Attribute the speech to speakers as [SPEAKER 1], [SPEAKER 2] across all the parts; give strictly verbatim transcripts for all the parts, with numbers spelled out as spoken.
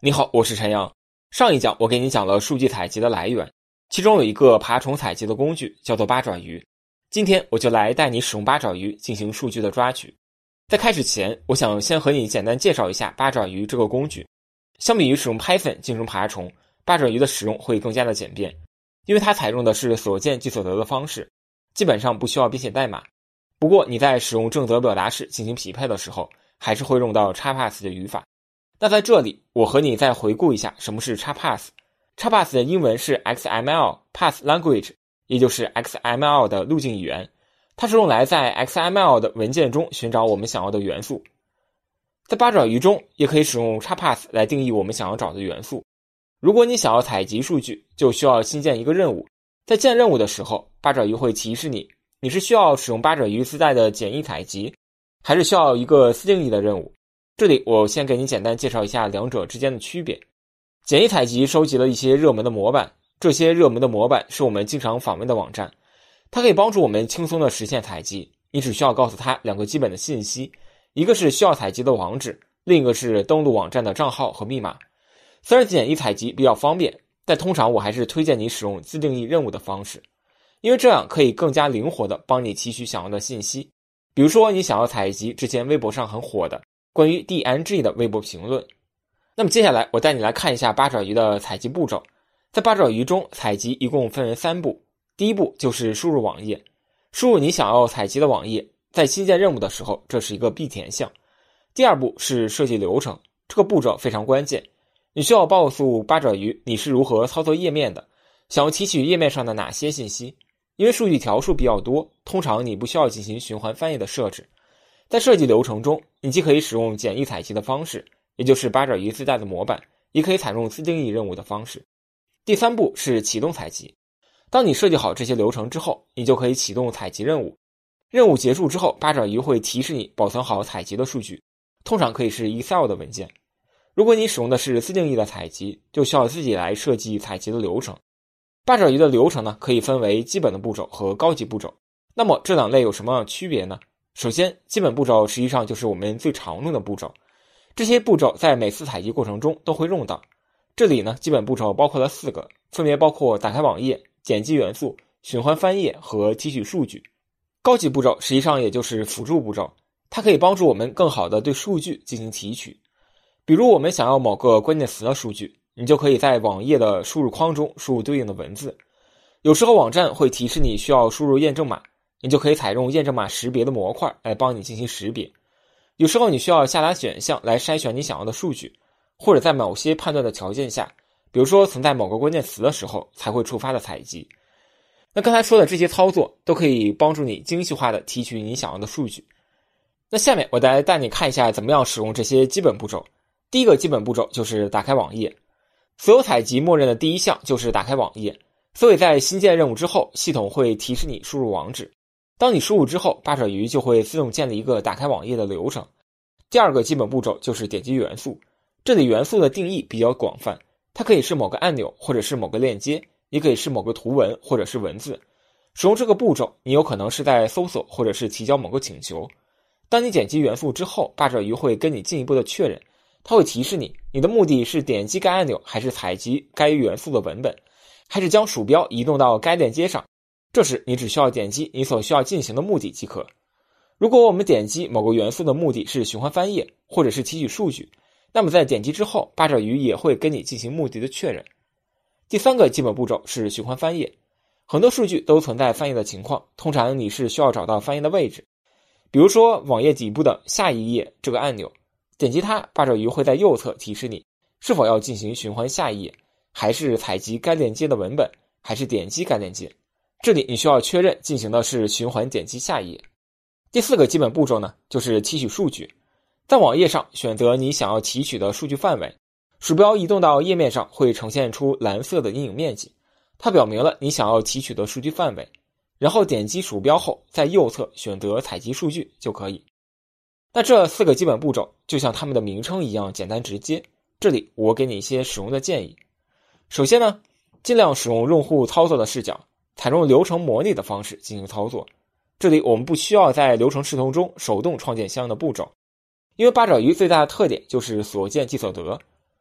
[SPEAKER 1] 你好，我是陈阳。上一讲我给你讲了数据采集的来源，其中有一个爬虫采集的工具叫做八爪鱼。今天我就来带你使用八爪鱼进行数据的抓取。在开始前，我想先和你简单介绍一下八爪鱼这个工具。相比于使用 Python 进行爬虫，八爪鱼的使用会更加的简便，因为它采用的是所见即所得的方式，基本上不需要编写代码。不过你在使用正则表达式进行匹配的时候，还是会用到 XPath 的语法。那在这里，我和你再回顾一下什么是 XPath。XPath 的英文是 X M L Path Language， 也就是 X M L 的路径语言。它是用来在 X M L 的文件中寻找我们想要的元素。在八爪鱼中，也可以使用 XPath 来定义我们想要找的元素。如果你想要采集数据，就需要新建一个任务。在建任务的时候，八爪鱼会提示你，你是需要使用八爪鱼自带的简易采集，还是需要一个私定义的任务。这里我先给你简单介绍一下两者之间的区别。简易采集收集了一些热门的模板，这些热门的模板是我们经常访问的网站，它可以帮助我们轻松的实现采集。你只需要告诉它两个基本的信息，一个是需要采集的网址，另一个是登录网站的账号和密码。虽然简易采集比较方便，但通常我还是推荐你使用自定义任务的方式，因为这样可以更加灵活地帮你提取想要的信息。比如说你想要采集之前微博上很火的关于 D N G 的微博评论。那么接下来我带你来看一下八爪鱼的采集步骤。在八爪鱼中，采集一共分为三步。第一步就是输入网页，输入你想要采集的网页，在新建任务的时候，这是一个必填项。第二步是设计流程，这个步骤非常关键，你需要告诉八爪鱼你是如何操作页面的，想要提取页面上的哪些信息。因为数据条数比较多，通常你不需要进行循环翻译的设置。在设计流程中，你既可以使用简易采集的方式，也就是八爪鱼自带的模板，也可以采用自定义任务的方式。第三步是启动采集。当你设计好这些流程之后，你就可以启动采集任务。任务结束之后，八爪鱼会提示你保存好采集的数据，通常可以是 Excel 的文件。如果你使用的是自定义的采集，就需要自己来设计采集的流程。八爪鱼的流程呢，可以分为基本的步骤和高级步骤。那么这两类有什么区别呢？首先，基本步骤实际上就是我们最常用的步骤，这些步骤在每次采集过程中都会用到。这里呢，基本步骤包括了四个，分别包括打开网页、点击元素、循环翻页和提取数据。高级步骤实际上也就是辅助步骤，它可以帮助我们更好地对数据进行提取。比如我们想要某个关键词的数据，你就可以在网页的输入框中输入对应的文字。有时候网站会提示你需要输入验证码，你就可以采用验证码识别的模块来帮你进行识别。有时候你需要下达选项来筛选你想要的数据，或者在某些判断的条件下，比如说存在某个关键词的时候才会触发的采集。那刚才说的这些操作都可以帮助你精细化的提取你想要的数据。那下面我来带你看一下怎么样使用这些基本步骤。第一个基本步骤就是打开网页。所有采集默认的第一项就是打开网页，所以在新建任务之后，系统会提示你输入网址。当你输入之后，八爪鱼就会自动建立一个打开网页的流程。第二个基本步骤就是点击元素。这里元素的定义比较广泛，它可以是某个按钮，或者是某个链接，也可以是某个图文，或者是文字。使用这个步骤，你有可能是在搜索或者是提交某个请求。当你点击元素之后，八爪鱼会跟你进一步的确认，它会提示你，你的目的是点击该按钮，还是采集该元素的文本，还是将鼠标移动到该链接上。这时你只需要点击你所需要进行的目的即可。如果我们点击某个元素的目的是循环翻页，或者是提取数据，那么在点击之后，八爪鱼也会跟你进行目的的确认。第三个基本步骤是循环翻页。很多数据都存在翻页的情况，通常你是需要找到翻页的位置。比如说网页底部的下一页这个按钮，点击它，八爪鱼会在右侧提示你是否要进行循环下一页，还是采集该链接的文本，还是点击该链接。这里你需要确认进行的是循环点击下一页。第四个基本步骤呢，就是提取数据。在网页上选择你想要提取的数据范围，鼠标移动到页面上会呈现出蓝色的阴影面积，它表明了你想要提取的数据范围。然后点击鼠标后，在右侧选择采集数据就可以。那这四个基本步骤就像它们的名称一样简单直接，这里我给你一些使用的建议。首先呢，尽量使用用户操作的视角，采用流程模拟的方式进行操作。这里我们不需要在流程视图中手动创建相应的步骤，因为八爪鱼最大的特点就是所见即所得。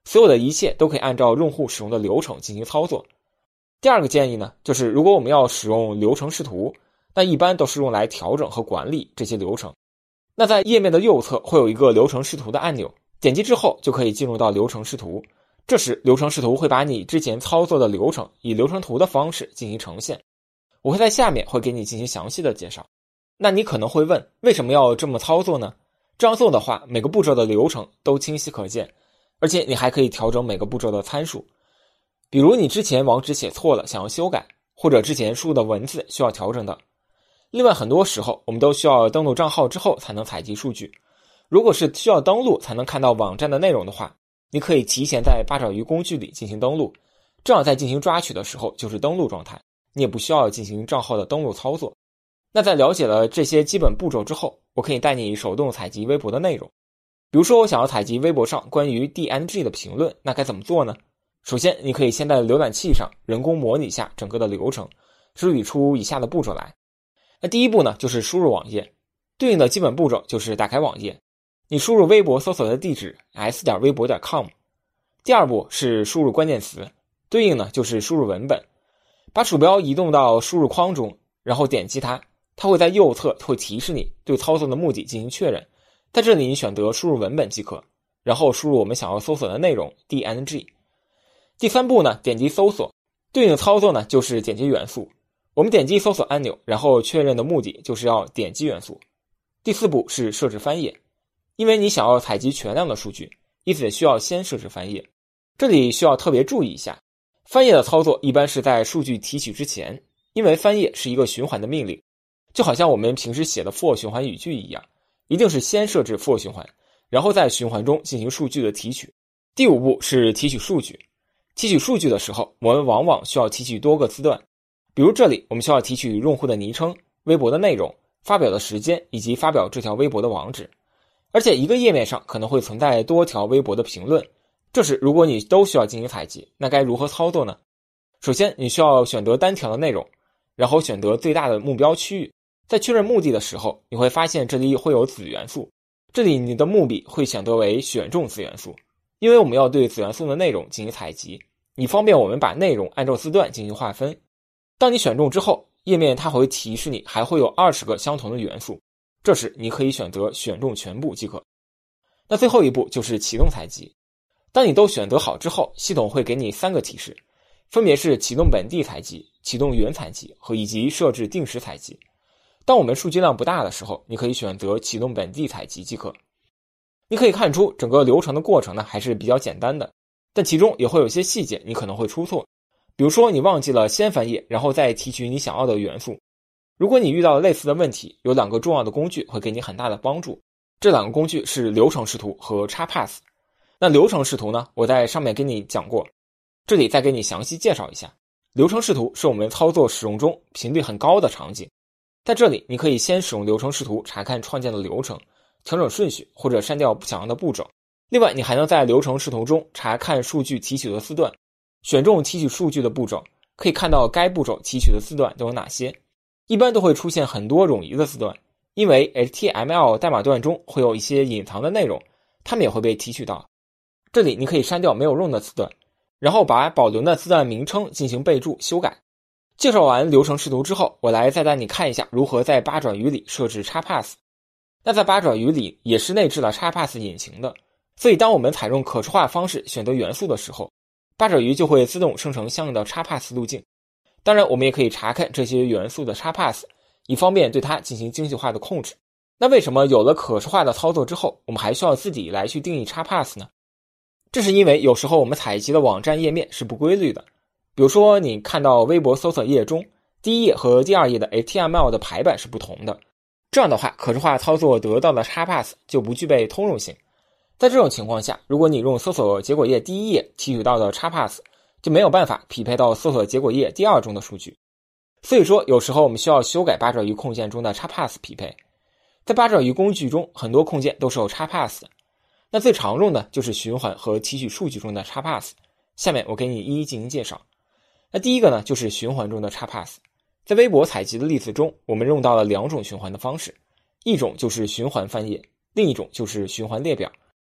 [SPEAKER 1] 所有的一切都可以按照用户使用的流程进行操作。第二个建议呢，就是如果我们要使用流程视图，那一般都是用来调整和管理这些流程。那在页面的右侧会有一个流程视图的按钮，点击之后就可以进入到流程视图。这时流程视图会把你之前操作的流程以流程图的方式进行呈现。我会在下面会给你进行详细的介绍。那你可能会问，为什么要这么操作呢？这样做的话，每个步骤的流程都清晰可见，而且你还可以调整每个步骤的参数。比如你之前网址写错了，想要修改，或者之前输入的文字需要调整的。另外很多时候我们都需要登录账号之后才能采集数据，如果是需要登录才能看到网站的内容的话，你可以提前在八爪鱼工具里进行登录，这样在进行抓取的时候就是登录状态，你也不需要进行账号的登录操作。那在了解了这些基本步骤之后，我可以带你手动采集微博的内容。比如说我想要采集微博上关于 D N G 的评论，那该怎么做呢？首先你可以先在浏览器上人工模拟一下整个的流程，梳理出以下的步骤来。那第一步呢，就是输入网页，对应的基本步骤就是打开网页，你输入微博搜索的地址 s 点微博点 com。 第二步是输入关键词，对应呢就是输入文本，把鼠标移动到输入框中，然后点击它，它会在右侧会提示你对操作的目的进行确认，在这里你选择输入文本即可，然后输入我们想要搜索的内容 D N G。 第三步呢，点击搜索，对应的操作呢就是点击元素，我们点击搜索按钮，然后确认的目的就是要点击元素。第四步是设置翻页，因为你想要采集全量的数据，因此需要先设置翻页。这里需要特别注意一下，翻页的操作一般是在数据提取之前，因为翻页是一个循环的命令，就好像我们平时写的 for 循环语句一样，一定是先设置 for 循环，然后在循环中进行数据的提取。第五步是提取数据，提取数据的时候，我们往往需要提取多个字段，比如这里我们需要提取用户的昵称、微博的内容、发表的时间以及发表这条微博的网址。而且一个页面上可能会存在多条微博的评论，这时如果你都需要进行采集，那该如何操作呢？首先你需要选择单条的内容，然后选择最大的目标区域，在确认目的的时候，你会发现这里会有子元素，这里你的目的会选择为选中子元素，因为我们要对子元素的内容进行采集，以方便我们把内容按照字段进行划分。当你选中之后，页面它会提示你还会有二十个相同的元素，这时你可以选择选中全部即可。那最后一步就是启动采集，当你都选择好之后，系统会给你三个提示，分别是启动本地采集、启动云采集和以及设置定时采集。当我们数据量不大的时候，你可以选择启动本地采集即可。你可以看出整个流程的过程呢还是比较简单的，但其中也会有一些细节你可能会出错，比如说你忘记了先翻页然后再提取你想要的元素。如果你遇到了类似的问题，有两个重要的工具会给你很大的帮助，这两个工具是流程视图和 XPath。 那流程视图呢，我在上面跟你讲过，这里再给你详细介绍一下。流程视图是我们操作使用中频率很高的场景，在这里你可以先使用流程视图查看创建的流程，调整顺序或者删掉不想要的步骤。另外你还能在流程视图中查看数据提取的字段，选中提取数据的步骤，可以看到该步骤提取的字段都有哪些。一般都会出现很多冗余的字段，因为 H T M L 代码段中会有一些隐藏的内容，它们也会被提取到。这里你可以删掉没有用的字段，然后把保留的字段名称进行备注修改。介绍完流程视图之后，我来再带你看一下如何在八爪鱼里设置 XPath。 那在八爪鱼里也是内置了 XPath 引擎的，所以当我们采用可视化方式选择元素的时候，八爪鱼就会自动生成相应的 XPath 路径。当然我们也可以查看这些元素的 XPath， 以方便对它进行精细化的控制。那为什么有了可视化的操作之后，我们还需要自己来去定义 XPath 呢？这是因为有时候我们采集的网站页面是不规律的，比如说你看到微博搜索页中第一页和第二页的 H T M L 的排版是不同的，这样的话可视化操作得到的 XPath 就不具备通用性。在这种情况下，如果你用搜索结果页第一页提取到的 XPath 就没有办法匹配到搜索结果页第二中的数据，所以说有时候我们需要修改八爪鱼控件中的 XPath 匹配。在八爪鱼工具中很多控件都是有 XPath 的，那最常用的就是循环和提取数据中的 XPath， 下面我给你一一进行介绍。那第一个呢，就是循环中的 XPath。 在微博采集的例子中，我们用到了两种循环的方式，一种就是循环翻页，另一种就是循环列表。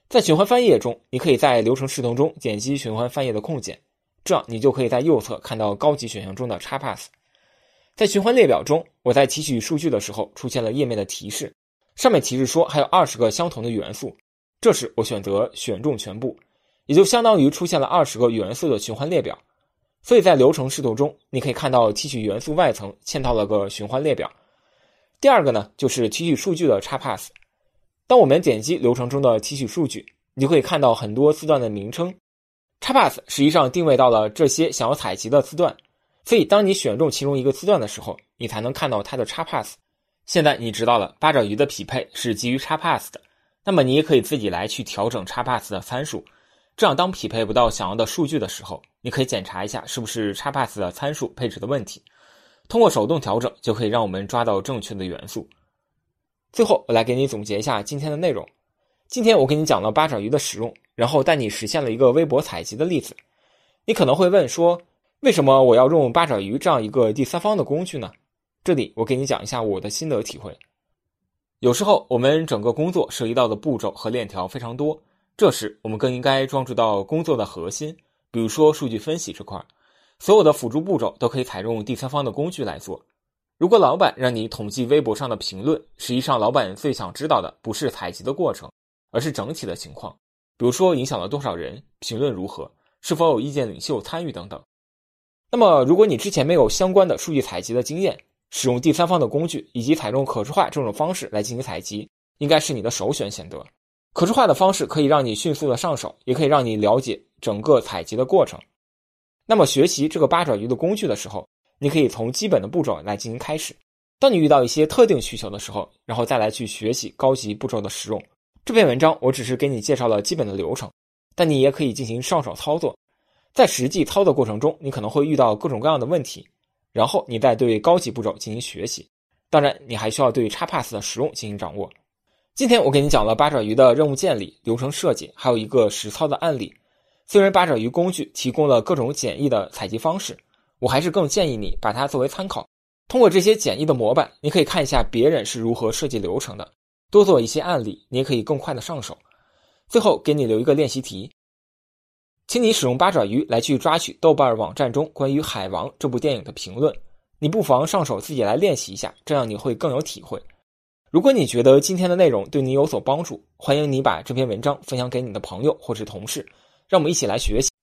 [SPEAKER 1] 在循环翻页中，你可以在流程视同中点击循环翻页的空键，这样你就可以在右侧看到高级选项中的 XPath。 在循环列表中，我在提取数据的时候出现了页面的提示，上面提示说还有二十个相同的元素，这时我选择选中全部，也就相当于出现了二十个元素的循环列表。所以在流程视图中，你可以看到提取元素外层嵌套了个循环列表。第二个呢，就是提取数据的 XPath。 当我们点击流程中的提取数据，你就可以看到很多字段的名称， XPath 实际上定位到了这些想要采集的字段，所以当你选中其中一个字段的时候，你才能看到它的 XPath。 现在你知道了八爪鱼的匹配是基于 XPath 的，那么你也可以自己来去调整 XPath 的参数，这样当匹配不到想要的数据的时候，你可以检查一下是不是 XPath 的参数配置的问题，通过手动调整就可以让我们抓到正确的元素。最后我来给你总结一下今天的内容。今天我给你讲了八爪鱼的使用，然后带你实现了一个微博采集的例子。你可能会问说，为什么我要用八爪鱼这样一个第三方的工具呢？这里我给你讲一下我的心得体会。有时候我们整个工作涉及到的步骤和链条非常多，这时我们更应该专注到工作的核心，比如说数据分析这块，所有的辅助步骤都可以采用第三方的工具来做。如果老板让你统计微博上的评论，实际上老板最想知道的不是采集的过程，而是整体的情况，比如说影响了多少人，评论如何，是否有意见领袖参与等等。那么如果你之前没有相关的数据采集的经验，使用第三方的工具以及采用可视化这种方式来进行采集，应该是你的首选选择。可视化的方式可以让你迅速的上手，也可以让你了解整个采集的过程。那么学习这个八爪鱼的工具的时候，你可以从基本的步骤来进行开始，当你遇到一些特定需求的时候，然后再来去学习高级步骤的使用。这篇文章我只是给你介绍了基本的流程，但你也可以进行上手操作。在实际操作过程中，你可能会遇到各种各样的问题，然后你再对高级步骤进行学习。当然你还需要对 XPath 的使用进行掌握。今天我给你讲了八爪鱼的任务建立、流程设计，还有一个实操的案例。虽然八爪鱼工具提供了各种简易的采集方式，我还是更建议你把它作为参考。通过这些简易的模板，你可以看一下别人是如何设计流程的，多做一些案例，你也可以更快的上手。最后给你留一个练习题，请你使用八爪鱼来去抓取豆瓣网站中关于《海王》这部电影的评论，你不妨上手自己来练习一下，这样你会更有体会。如果你觉得今天的内容对你有所帮助，欢迎你把这篇文章分享给你的朋友或是同事，让我们一起来学习。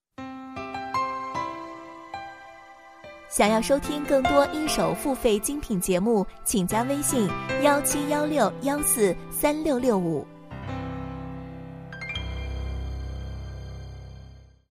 [SPEAKER 2] 想要收听更多一手付费精品节目，请加微信一七一六一四三六六五。